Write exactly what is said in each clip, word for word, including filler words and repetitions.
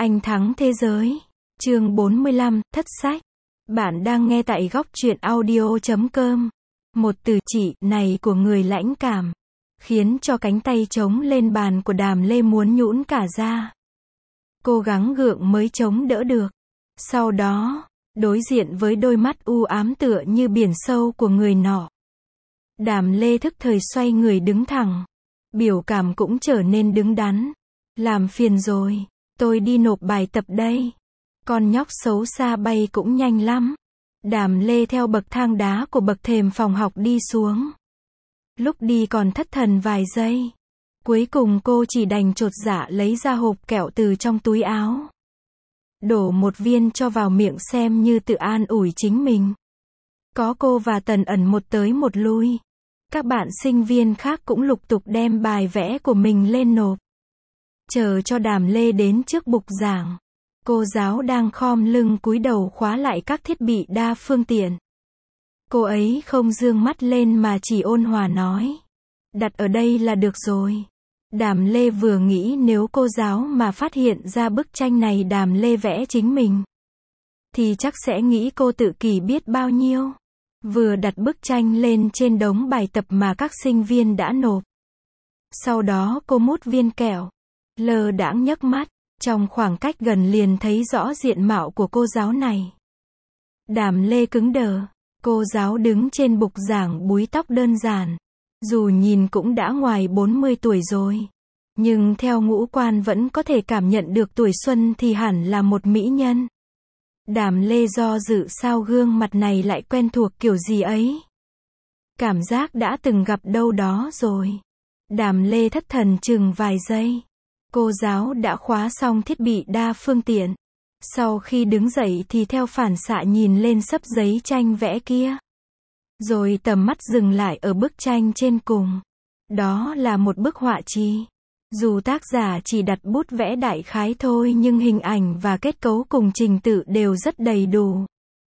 Anh thắng thế giới. Chương bốn mươi lăm, thất sách. Bạn đang nghe tại góc truyện audio chấm com. Một từ chỉ này của người lãnh cảm, khiến cho cánh tay chống lên bàn của Đàm Lê muốn nhũn cả ra. Cố gắng gượng mới chống đỡ được. Sau đó, đối diện với đôi mắt u ám tựa như biển sâu của người nọ, Đàm Lê thức thời xoay người đứng thẳng. Biểu cảm cũng trở nên đứng đắn. Làm phiền rồi, tôi đi nộp bài tập đây. Con nhóc xấu xa bay cũng nhanh lắm. Đàm Lê theo bậc thang đá của bậc thềm phòng học đi xuống. Lúc đi còn thất thần vài giây. Cuối cùng cô chỉ đành chột dạ lấy ra hộp kẹo từ trong túi áo. Đổ một viên cho vào miệng xem như tự an ủi chính mình. Có cô và Tần Ẩn một tới một lui. Các bạn sinh viên khác cũng lục tục đem bài vẽ của mình lên nộp. Chờ cho Đàm Lê đến trước bục giảng. Cô giáo đang khom lưng cúi đầu khóa lại các thiết bị đa phương tiện. Cô ấy không dương mắt lên mà chỉ ôn hòa nói. Đặt ở đây là được rồi. Đàm Lê vừa nghĩ nếu cô giáo mà phát hiện ra bức tranh này Đàm Lê vẽ chính mình, thì chắc sẽ nghĩ cô tự kỷ biết bao nhiêu. Vừa đặt bức tranh lên trên đống bài tập mà các sinh viên đã nộp. Sau đó cô mút viên kẹo. Lơ đãng nhấc mắt. Trong khoảng cách gần liền thấy rõ diện mạo của cô giáo này. Đàm Lê cứng đờ. Cô giáo đứng trên bục giảng búi tóc đơn giản. Dù nhìn cũng đã ngoài bốn mươi tuổi rồi. Nhưng theo ngũ quan vẫn có thể cảm nhận được tuổi xuân thì hẳn là một mỹ nhân. Đàm Lê do dự sao gương mặt này lại quen thuộc kiểu gì ấy. Cảm giác đã từng gặp đâu đó rồi. Đàm Lê thất thần chừng vài giây. Cô giáo đã khóa xong thiết bị đa phương tiện. Sau khi đứng dậy thì theo phản xạ nhìn lên xấp giấy tranh vẽ kia. Rồi tầm mắt dừng lại ở bức tranh trên cùng. Đó là một bức họa chi. Dù tác giả chỉ đặt bút vẽ đại khái thôi nhưng hình ảnh và kết cấu cùng trình tự đều rất đầy đủ.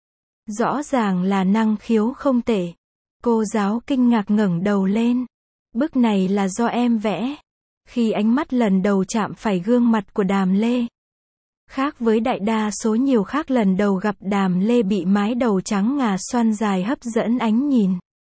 Rõ ràng là năng khiếu không tệ. Cô giáo kinh ngạc ngẩng đầu lên. Bức này là do em vẽ. Khi ánh mắt lần đầu chạm phải gương mặt của Đàm Lê. Khác với đại đa số nhiều khác lần đầu gặp Đàm Lê bị mái đầu trắng ngà xoăn dài hấp dẫn ánh nhìn.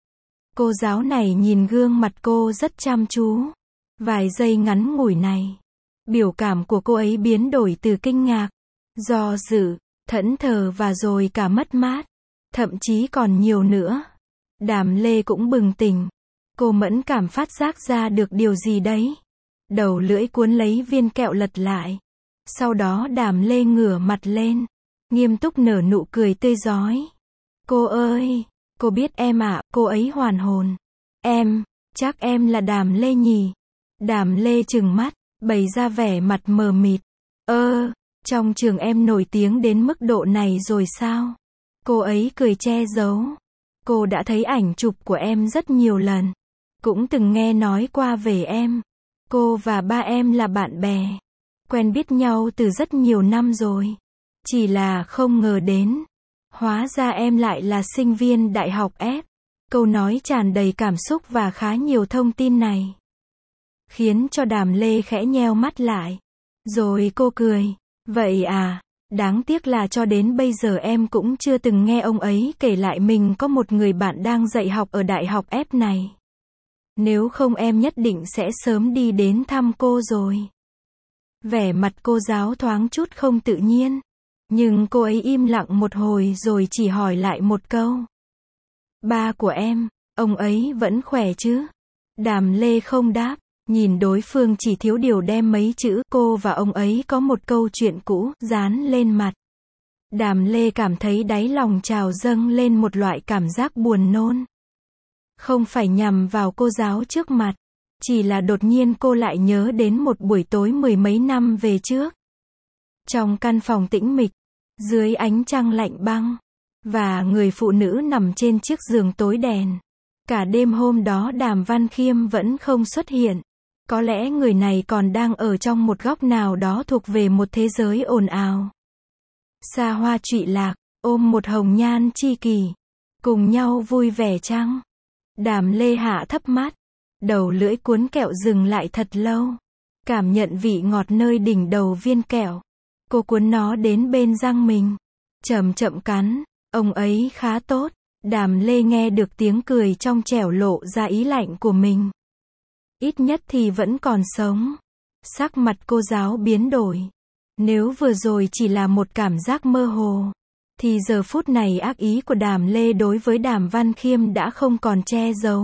Cô giáo này nhìn gương mặt cô rất chăm chú. Vài giây ngắn ngủi này, biểu cảm của cô ấy biến đổi từ kinh ngạc, do dự, thẫn thờ và rồi cả mất mát. Thậm chí còn nhiều nữa. Đàm Lê cũng bừng tỉnh. Cô mẫn cảm phát giác ra được điều gì đấy. Đầu lưỡi cuốn lấy viên kẹo lật lại. Sau đó Đàm Lê ngửa mặt lên. Nghiêm túc nở nụ cười tươi rói. Cô ơi, cô biết em ạ, à, cô ấy hoàn hồn. Em, chắc em là Đàm Lê nhỉ? Đàm Lê trừng mắt, bày ra vẻ mặt mờ mịt. Ơ, trong trường em nổi tiếng đến mức độ này rồi sao? Cô ấy cười che giấu. Cô đã thấy ảnh chụp của em rất nhiều lần. Cũng từng nghe nói qua về em. Cô và ba em là bạn bè. Quen biết nhau từ rất nhiều năm rồi. Chỉ là không ngờ đến. Hóa ra em lại là sinh viên đại học F. Câu nói tràn đầy cảm xúc và khá nhiều thông tin này khiến cho Đàm Lê khẽ nheo mắt lại. Rồi cô cười. Vậy à, đáng tiếc là cho đến bây giờ em cũng chưa từng nghe ông ấy kể lại mình có một người bạn đang dạy học ở đại học F này. Nếu không em nhất định sẽ sớm đi đến thăm cô rồi. Vẻ mặt cô giáo thoáng chút không tự nhiên. Nhưng cô ấy im lặng một hồi rồi chỉ hỏi lại một câu. Ba của em, ông ấy vẫn khỏe chứ? Đàm Lê không đáp. Nhìn đối phương chỉ thiếu điều đem mấy chữ cô và ông ấy có một câu chuyện cũ dán lên mặt. Đàm Lê cảm thấy đáy lòng trào dâng lên một loại cảm giác buồn nôn. Không phải nhằm vào cô giáo trước mặt. Chỉ là đột nhiên cô lại nhớ đến một buổi tối mười mấy năm về trước. Trong căn phòng tĩnh mịch, dưới ánh trăng lạnh băng, và người phụ nữ nằm trên chiếc giường tối đèn. Cả đêm hôm đó Đàm Văn Khiêm vẫn không xuất hiện. Có lẽ người này còn đang ở trong một góc nào đó thuộc về một thế giới ồn ào. Xa hoa trụy lạc, ôm một hồng nhan chi kỷ. Cùng nhau vui vẻ chăng? Đàm Lê hạ thấp mắt. Đầu lưỡi cuốn kẹo dừng lại thật lâu. Cảm nhận vị ngọt nơi đỉnh đầu viên kẹo. Cô cuốn nó đến bên răng mình. Chậm chậm cắn. Ông ấy khá tốt. Đàm Lê nghe được tiếng cười trong trẻo lộ ra ý lạnh của mình. Ít nhất thì vẫn còn sống. Sắc mặt cô giáo biến đổi. Nếu vừa rồi chỉ là một cảm giác mơ hồ, thì giờ phút này ác ý của Đàm Lê đối với Đàm Văn Khiêm đã không còn che giấu.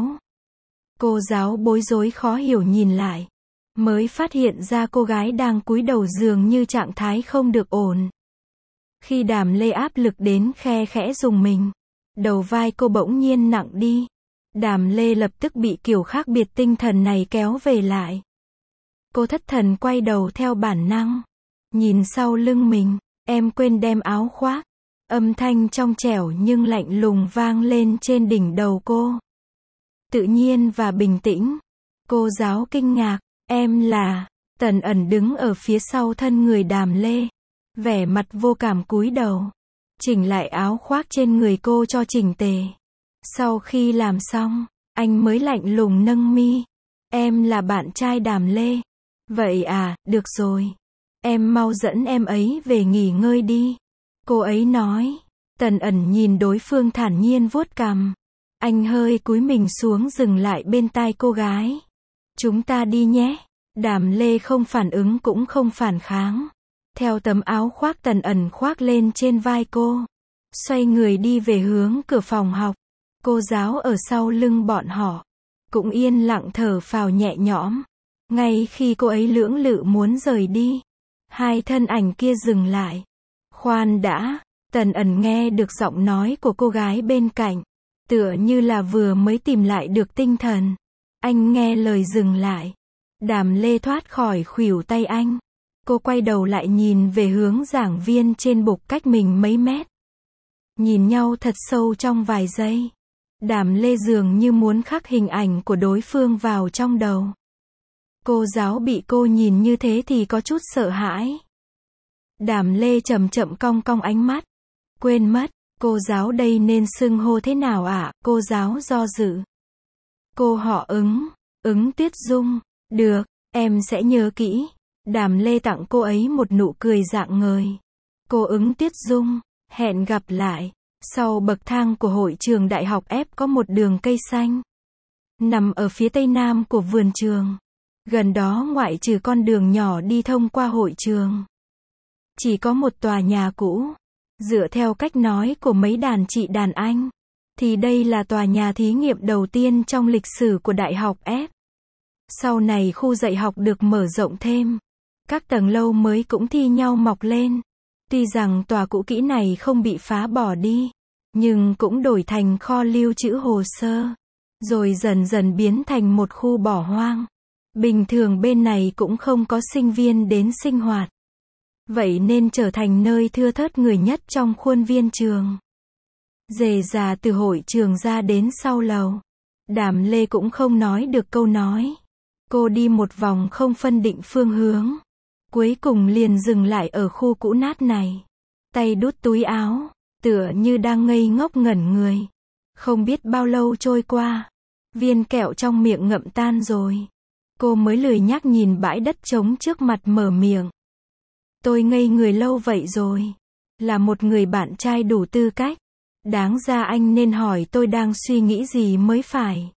Cô giáo bối rối khó hiểu nhìn lại, mới phát hiện ra cô gái đang cúi đầu dường như trạng thái không được ổn. Khi Đàm Lê áp lực đến khe khẽ rùng mình, đầu vai cô bỗng nhiên nặng đi. Đàm Lê lập tức bị kiểu khác biệt tinh thần này kéo về lại. Cô thất thần quay đầu theo bản năng. Nhìn sau lưng mình, em quên đem áo khoác. Âm thanh trong trẻo nhưng lạnh lùng vang lên trên đỉnh đầu cô. Tự nhiên và bình tĩnh. Cô giáo kinh ngạc, em là... Tần Ẩn đứng ở phía sau thân người Đàm Lê. Vẻ mặt vô cảm cúi đầu. Chỉnh lại áo khoác trên người cô cho chỉnh tề. Sau khi làm xong, anh mới lạnh lùng nâng mi. Em là bạn trai Đàm Lê. Vậy à, được rồi. Em mau dẫn em ấy về nghỉ ngơi đi. Cô ấy nói. Tần Ẩn nhìn đối phương thản nhiên vuốt cằm. Anh hơi cúi mình xuống dừng lại bên tai cô gái. Chúng ta đi nhé. Đàm Lê không phản ứng cũng không phản kháng. Theo tấm áo khoác Tần Ẩn khoác lên trên vai cô. Xoay người đi về hướng cửa phòng học. Cô giáo ở sau lưng bọn họ. Cũng yên lặng thở phào nhẹ nhõm. Ngay khi cô ấy lưỡng lự muốn rời đi. Hai thân ảnh kia dừng lại. Khoan đã. Tần Ẩn nghe được giọng nói của cô gái bên cạnh. Tựa như là vừa mới tìm lại được tinh thần. Anh nghe lời dừng lại. Đàm Lê thoát khỏi khuỷu tay anh. Cô quay đầu lại nhìn về hướng giảng viên trên bục cách mình mấy mét. Nhìn nhau thật sâu trong vài giây. Đàm Lê dường như muốn khắc hình ảnh của đối phương vào trong đầu. Cô giáo bị cô nhìn như thế thì có chút sợ hãi. Đàm Lê chậm chậm cong cong ánh mắt. Quên mất, cô giáo đây nên xưng hô thế nào ạ? À? Cô giáo do dự. Cô họ Ứng, Ứng Tuyết Dung. Được, em sẽ nhớ kỹ. Đàm Lê tặng cô ấy một nụ cười rạng ngời. Cô Ứng Tuyết Dung, hẹn gặp lại. Sau bậc thang của hội trường đại học F có một đường cây xanh. Nằm ở phía tây nam của vườn trường. Gần đó ngoại trừ con đường nhỏ đi thông qua hội trường. Chỉ có một tòa nhà cũ. Dựa theo cách nói của mấy đàn chị đàn anh, thì đây là tòa nhà thí nghiệm đầu tiên trong lịch sử của đại học F. Sau này khu dạy học được mở rộng thêm. Các tầng lâu mới cũng thi nhau mọc lên. Tuy rằng tòa cũ kỹ này không bị phá bỏ đi, nhưng cũng đổi thành kho lưu trữ hồ sơ. Rồi dần dần biến thành một khu bỏ hoang. Bình thường bên này cũng không có sinh viên đến sinh hoạt. Vậy nên trở thành nơi thưa thớt người nhất trong khuôn viên trường. Rề rà từ hội trường ra đến sau lầu. Đàm Lê cũng không nói được câu nói. Cô đi một vòng không phân định phương hướng. Cuối cùng liền dừng lại ở khu cũ nát này. Tay đút túi áo, tựa như đang ngây ngốc ngẩn người. Không biết bao lâu trôi qua. Viên kẹo trong miệng ngậm tan rồi. Cô mới lười nhắc nhìn bãi đất trống trước mặt mở miệng. Tôi ngây người lâu vậy rồi. Là một người bạn trai đủ tư cách. Đáng ra anh nên hỏi tôi đang suy nghĩ gì mới phải.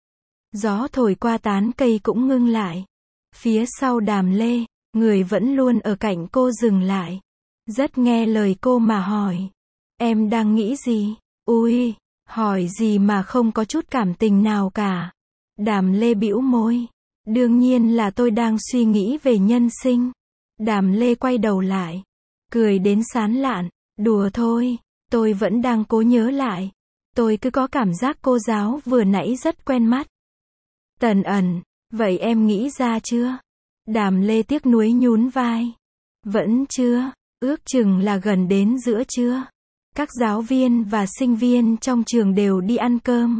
Gió thổi qua tán cây cũng ngưng lại. Phía sau Đàm Lê, người vẫn luôn ở cạnh cô dừng lại. Rất nghe lời cô mà hỏi. Em đang nghĩ gì? Ui, hỏi gì mà không có chút cảm tình nào cả. Đàm Lê bĩu môi. Đương nhiên là tôi đang suy nghĩ về nhân sinh. Đàm Lê quay đầu lại. Cười đến sán lạn. Đùa thôi, tôi vẫn đang cố nhớ lại. Tôi cứ có cảm giác cô giáo vừa nãy rất quen mắt. Tần Ẩn, vậy em nghĩ ra chưa? Đàm Lê tiếc nuối nhún vai. Vẫn chưa, ước chừng là gần đến giữa trưa. Các giáo viên và sinh viên trong trường đều đi ăn cơm.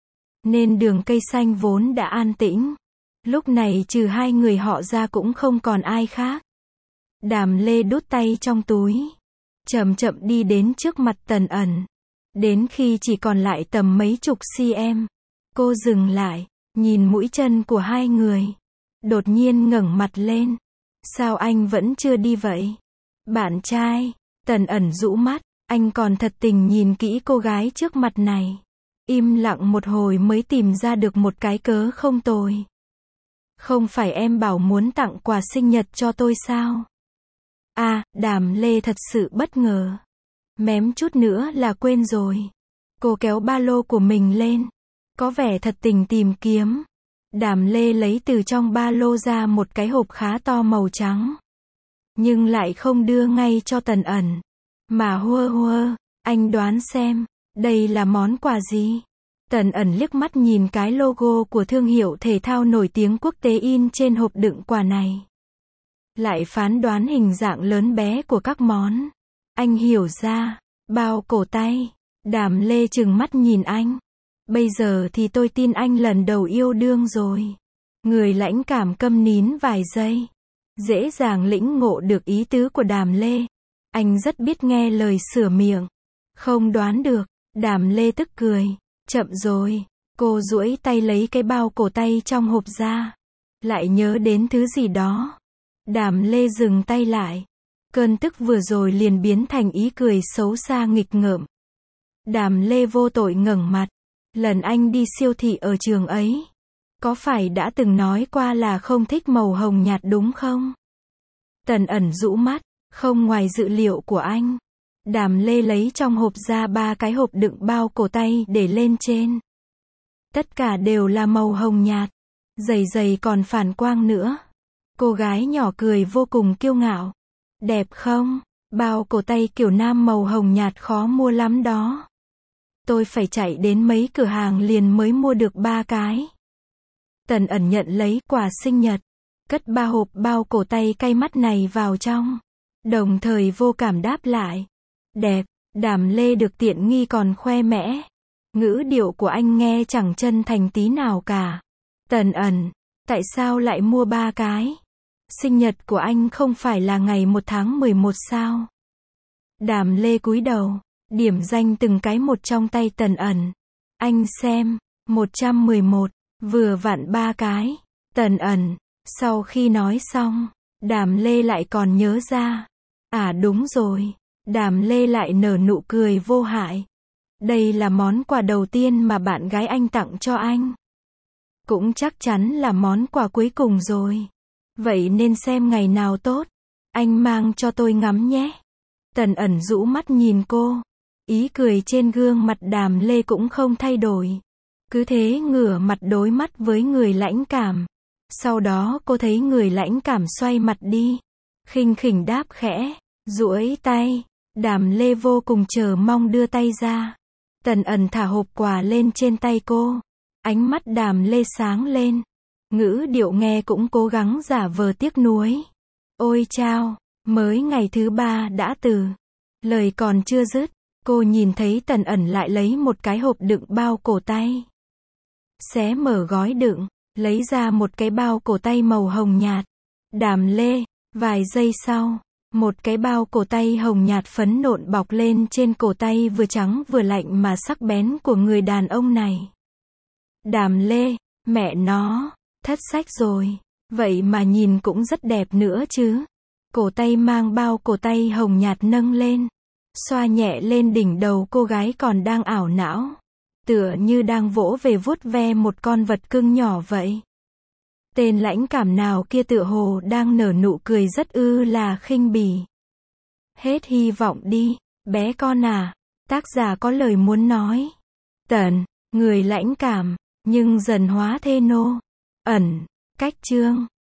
Nên đường cây xanh vốn đã an tĩnh. Lúc này trừ hai người họ ra cũng không còn ai khác. Đàm Lê đút tay trong túi. Chậm chậm đi đến trước mặt Tần Ẩn. Đến khi chỉ còn lại tầm mấy chục cm. Cô dừng lại, nhìn mũi chân của hai người. Đột nhiên ngẩng mặt lên. Sao anh vẫn chưa đi vậy? Bạn trai. Tần ẩn rũ mắt, anh còn thật tình nhìn kỹ cô gái trước mặt này. Im lặng một hồi mới tìm ra được một cái cớ không tồi. Không phải em bảo muốn tặng quà sinh nhật cho tôi sao? À, Đàm Lê thật sự bất ngờ. Mém chút nữa là quên rồi. Cô kéo ba lô của mình lên. Có vẻ thật tình tìm kiếm. Đàm Lê lấy từ trong ba lô ra một cái hộp khá to màu trắng. Nhưng lại không đưa ngay cho Tần ẩn. Mà hua hua, anh đoán xem, đây là món quà gì? Tần ẩn liếc mắt nhìn cái logo của thương hiệu thể thao nổi tiếng quốc tế in trên hộp đựng quà này. Lại phán đoán hình dạng lớn bé của các món. Anh hiểu ra, bao cổ tay. Đàm Lê trừng mắt nhìn anh. Bây giờ thì tôi tin anh lần đầu yêu đương rồi. Người lãnh cảm câm nín vài giây. Dễ dàng lĩnh ngộ được ý tứ của Đàm Lê. Anh rất biết nghe lời sửa miệng. Không đoán được. Đàm Lê tức cười. Chậm rồi. Cô duỗi tay lấy cái bao cổ tay trong hộp ra. Lại nhớ đến thứ gì đó. Đàm Lê dừng tay lại. Cơn tức vừa rồi liền biến thành ý cười xấu xa nghịch ngợm. Đàm Lê vô tội ngẩng mặt. Lần anh đi siêu thị ở trường ấy, có phải đã từng nói qua là không thích màu hồng nhạt đúng không? Tần ẩn rũ mắt, không ngoài dự liệu của anh. Đàm Lê lấy trong hộp ra ba cái hộp đựng bao cổ tay để lên trên. Tất cả đều là màu hồng nhạt. Dày dày còn phản quang nữa. Cô gái nhỏ cười vô cùng kiêu ngạo. Đẹp không? Bao cổ tay kiểu nam màu hồng nhạt khó mua lắm đó. Tôi phải chạy đến mấy cửa hàng liền mới mua được ba cái. Tần ẩn nhận lấy quà sinh nhật. Cất ba hộp bao cổ tay cay mắt này vào trong. Đồng thời vô cảm đáp lại. Đẹp. Đàm Lê được tiện nghi còn khoe mẽ. Ngữ điệu của anh nghe chẳng chân thành tí nào cả. Tần ẩn. Tại sao lại mua ba cái? Sinh nhật của anh không phải là ngày một tháng mười một sao? Đàm Lê cúi đầu. Điểm danh từng cái một trong tay Tần ẩn. Anh xem. một trăm mười một. Vừa vặn ba cái. Tần ẩn. Sau khi nói xong, Đàm Lê lại còn nhớ ra. À đúng rồi. Đàm Lê lại nở nụ cười vô hại. Đây là món quà đầu tiên mà bạn gái anh tặng cho anh. Cũng chắc chắn là món quà cuối cùng rồi. Vậy nên xem ngày nào tốt. Anh mang cho tôi ngắm nhé. Tần ẩn rũ mắt nhìn cô. Ý cười trên gương mặt Đàm Lê cũng không thay đổi. Cứ thế ngửa mặt đối mắt với người lãnh cảm. Sau đó cô thấy người lãnh cảm xoay mặt đi. Khinh khỉnh đáp khẽ. Duỗi tay. Đàm Lê vô cùng chờ mong đưa tay ra. Tần ẩn thả hộp quà lên trên tay cô. Ánh mắt Đàm Lê sáng lên. Ngữ điệu nghe cũng cố gắng giả vờ tiếc nuối. Ôi chao, mới ngày thứ ba đã từ. Lời còn chưa dứt, cô nhìn thấy Tần ẩn lại lấy một cái hộp đựng bao cổ tay. Xé mở gói đựng, lấy ra một cái bao cổ tay màu hồng nhạt. Đàm Lê, vài giây sau, một cái bao cổ tay hồng nhạt phấn nộn bọc lên trên cổ tay vừa trắng vừa lạnh mà sắc bén của người đàn ông này. Đàm Lê, mẹ nó, thất sách rồi. Vậy mà nhìn cũng rất đẹp nữa chứ. Cổ tay mang bao cổ tay hồng nhạt nâng lên. Xoa nhẹ lên đỉnh đầu cô gái còn đang ảo não. Tựa như đang vỗ về vuốt ve một con vật cưng nhỏ vậy. Tên lãnh cảm nào kia tựa hồ đang nở nụ cười rất ư là khinh bỉ. Hết hy vọng đi, bé con à. Tác giả có lời muốn nói. Tần, người lãnh cảm, nhưng dần hóa thê nô. Ẩn, cách chương.